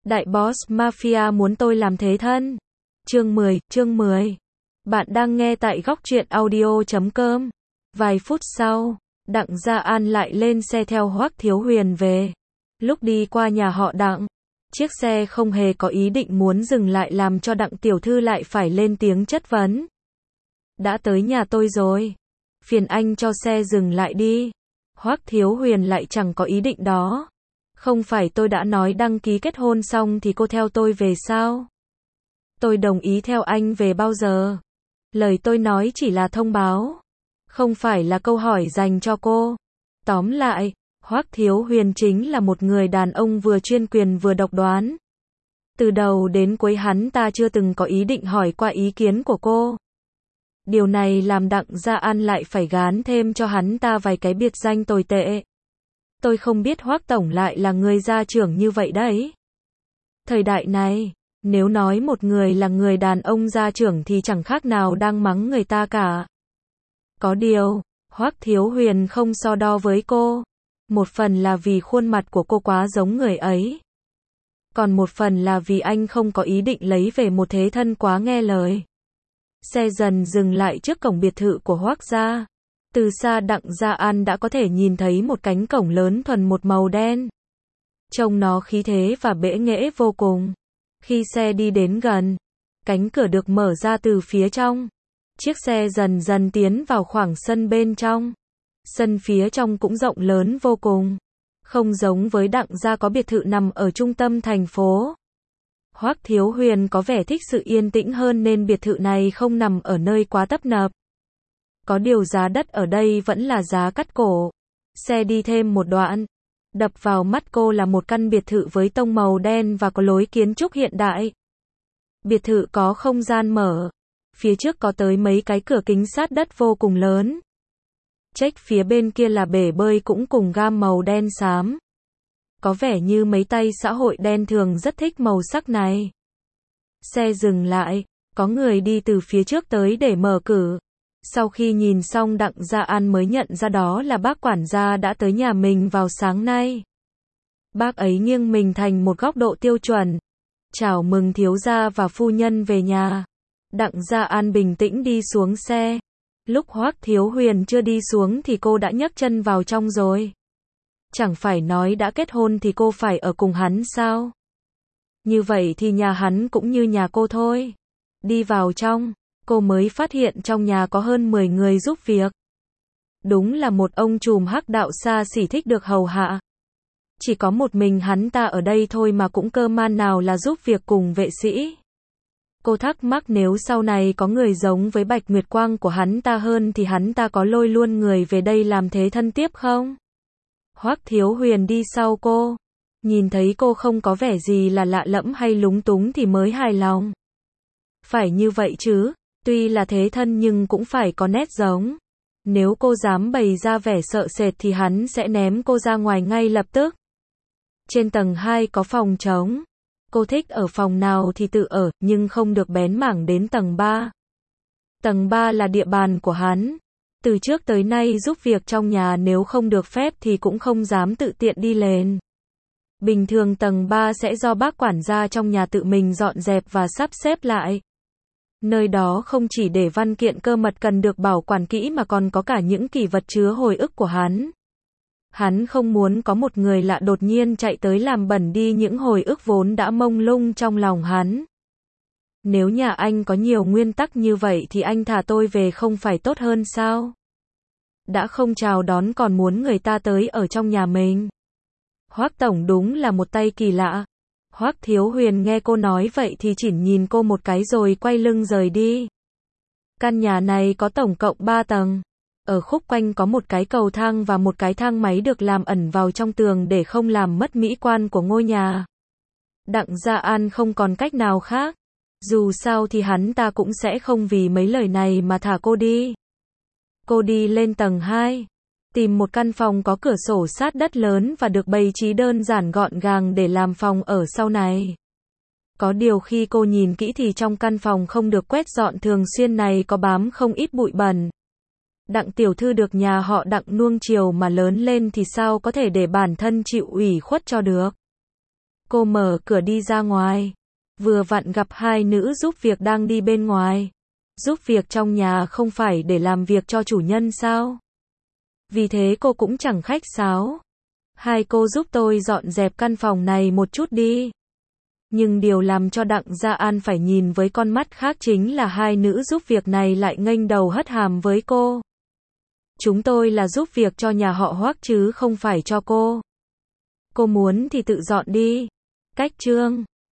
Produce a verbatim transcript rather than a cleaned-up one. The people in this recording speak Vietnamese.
Đại boss mafia muốn tôi làm thế thân. Chương mười, chương mười. Bạn đang nghe tại góc truyện audio chấm com. Vài phút sau, Đặng Gia An lại lên xe theo Hoắc Thiếu Huyền về. Lúc đi qua nhà họ Đặng, chiếc xe không hề có ý định muốn dừng lại làm cho Đặng tiểu thư lại phải lên tiếng chất vấn. Đã tới nhà tôi rồi, phiền anh cho xe dừng lại đi. Hoắc Thiếu Huyền lại chẳng có ý định đó. Không phải tôi đã nói đăng ký kết hôn xong thì cô theo tôi về sao? Tôi đồng ý theo anh về bao giờ? Lời tôi nói chỉ là thông báo, không phải là câu hỏi dành cho cô. Tóm lại, Hoắc Thiếu Huyền chính là một người đàn ông vừa chuyên quyền vừa độc đoán. Từ đầu đến cuối hắn ta chưa từng có ý định hỏi qua ý kiến của cô. Điều này làm Đặng Gia An lại phải gán thêm cho hắn ta vài cái biệt danh tồi tệ. Tôi không biết Hoắc tổng lại là người gia trưởng như vậy đấy. Thời đại này, nếu nói một người là người đàn ông gia trưởng thì chẳng khác nào đang mắng người ta cả. Có điều, Hoắc Thiếu Huyền không so đo với cô. Một phần là vì khuôn mặt của cô quá giống người ấy. Còn một phần là vì anh không có ý định lấy về một thế thân quá nghe lời. Xe dần dừng lại trước cổng biệt thự của Hoắc gia. Từ xa Đặng Gia An đã có thể nhìn thấy một cánh cổng lớn thuần một màu đen. Trông nó khí thế và bệ nghệ vô cùng. Khi xe đi đến gần, cánh cửa được mở ra từ phía trong. Chiếc xe dần dần tiến vào khoảng sân bên trong. Sân phía trong cũng rộng lớn vô cùng. Không giống với Đặng gia có biệt thự nằm ở trung tâm thành phố. Hoắc Thiếu Huyền có vẻ thích sự yên tĩnh hơn nên biệt thự này không nằm ở nơi quá tấp nập. Có điều giá đất ở đây vẫn là giá cắt cổ. Xe đi thêm một đoạn. Đập vào mắt cô là một căn biệt thự với tông màu đen và có lối kiến trúc hiện đại. Biệt thự có không gian mở. Phía trước có tới mấy cái cửa kính sát đất vô cùng lớn. Check phía bên kia là bể bơi cũng cùng gam màu đen xám. Có vẻ như mấy tay xã hội đen thường rất thích màu sắc này. Xe dừng lại, có người đi từ phía trước tới để mở cửa. Sau khi nhìn xong Đặng Gia An mới nhận ra đó là bác quản gia đã tới nhà mình vào sáng nay. Bác ấy nghiêng mình thành một góc độ tiêu chuẩn. Chào mừng thiếu gia và phu nhân về nhà. Đặng Gia An bình tĩnh đi xuống xe. Lúc Hoắc Thiếu Huyền chưa đi xuống thì cô đã nhấc chân vào trong rồi. Chẳng phải nói đã kết hôn thì cô phải ở cùng hắn sao? Như vậy thì nhà hắn cũng như nhà cô thôi. Đi vào trong, cô mới phát hiện trong nhà có hơn mười người giúp việc. Đúng là một ông trùm hắc đạo xa xỉ thích được hầu hạ. Chỉ có một mình hắn ta ở đây thôi mà cũng cơ man nào là giúp việc cùng vệ sĩ. Cô thắc mắc nếu sau này có người giống với Bạch Nguyệt Quang của hắn ta hơn thì hắn ta có lôi luôn người về đây làm thế thân tiếp không? Hoắc Thiếu Huyền đi sau cô. Nhìn thấy cô không có vẻ gì là lạ lẫm hay lúng túng thì mới hài lòng. Phải như vậy chứ, tuy là thế thân nhưng cũng phải có nét giống. Nếu cô dám bày ra vẻ sợ sệt thì hắn sẽ ném cô ra ngoài ngay lập tức. Trên tầng hai có phòng trống. Cô thích ở phòng nào thì tự ở, nhưng không được bén mảng đến tầng ba. Tầng ba là địa bàn của hắn. Từ trước tới nay giúp việc trong nhà nếu không được phép thì cũng không dám tự tiện đi lên. Bình thường tầng ba sẽ do bác quản gia trong nhà tự mình dọn dẹp và sắp xếp lại. Nơi đó không chỉ để văn kiện cơ mật cần được bảo quản kỹ mà còn có cả những kỷ vật chứa hồi ức của hắn. Hắn không muốn có một người lạ đột nhiên chạy tới làm bẩn đi những hồi ức vốn đã mông lung trong lòng hắn. Nếu nhà anh có nhiều nguyên tắc như vậy thì anh thả tôi về không phải tốt hơn sao? Đã không chào đón còn muốn người ta tới ở trong nhà mình. Hoắc tổng đúng là một tay kỳ lạ. Hoắc Thiếu Huyền nghe cô nói vậy thì chỉ nhìn cô một cái rồi quay lưng rời đi. Căn nhà này có tổng cộng ba tầng. Ở khúc quanh có một cái cầu thang và một cái thang máy được làm ẩn vào trong tường để không làm mất mỹ quan của ngôi nhà. Đặng Gia An không còn cách nào khác. Dù sao thì hắn ta cũng sẽ không vì mấy lời này mà thả cô đi. Cô đi lên tầng hai. Tìm một căn phòng có cửa sổ sát đất lớn và được bày trí đơn giản gọn gàng để làm phòng ở sau này. Có điều khi cô nhìn kỹ thì trong căn phòng không được quét dọn thường xuyên này có bám không ít bụi bẩn. Đặng tiểu thư được nhà họ Đặng nuông chiều mà lớn lên thì sao có thể để bản thân chịu ủy khuất cho được. Cô mở cửa đi ra ngoài. Vừa vặn gặp hai nữ giúp việc đang đi bên ngoài. Giúp việc trong nhà không phải để làm việc cho chủ nhân sao? Vì thế cô cũng chẳng khách sáo. Hai cô giúp tôi dọn dẹp căn phòng này một chút đi. Nhưng điều làm cho Đặng Gia An phải nhìn với con mắt khác chính là hai nữ giúp việc này lại nghênh đầu hất hàm với cô. Chúng tôi là giúp việc cho nhà họ Hoắc chứ không phải cho cô. Cô muốn thì tự dọn đi. Cách chương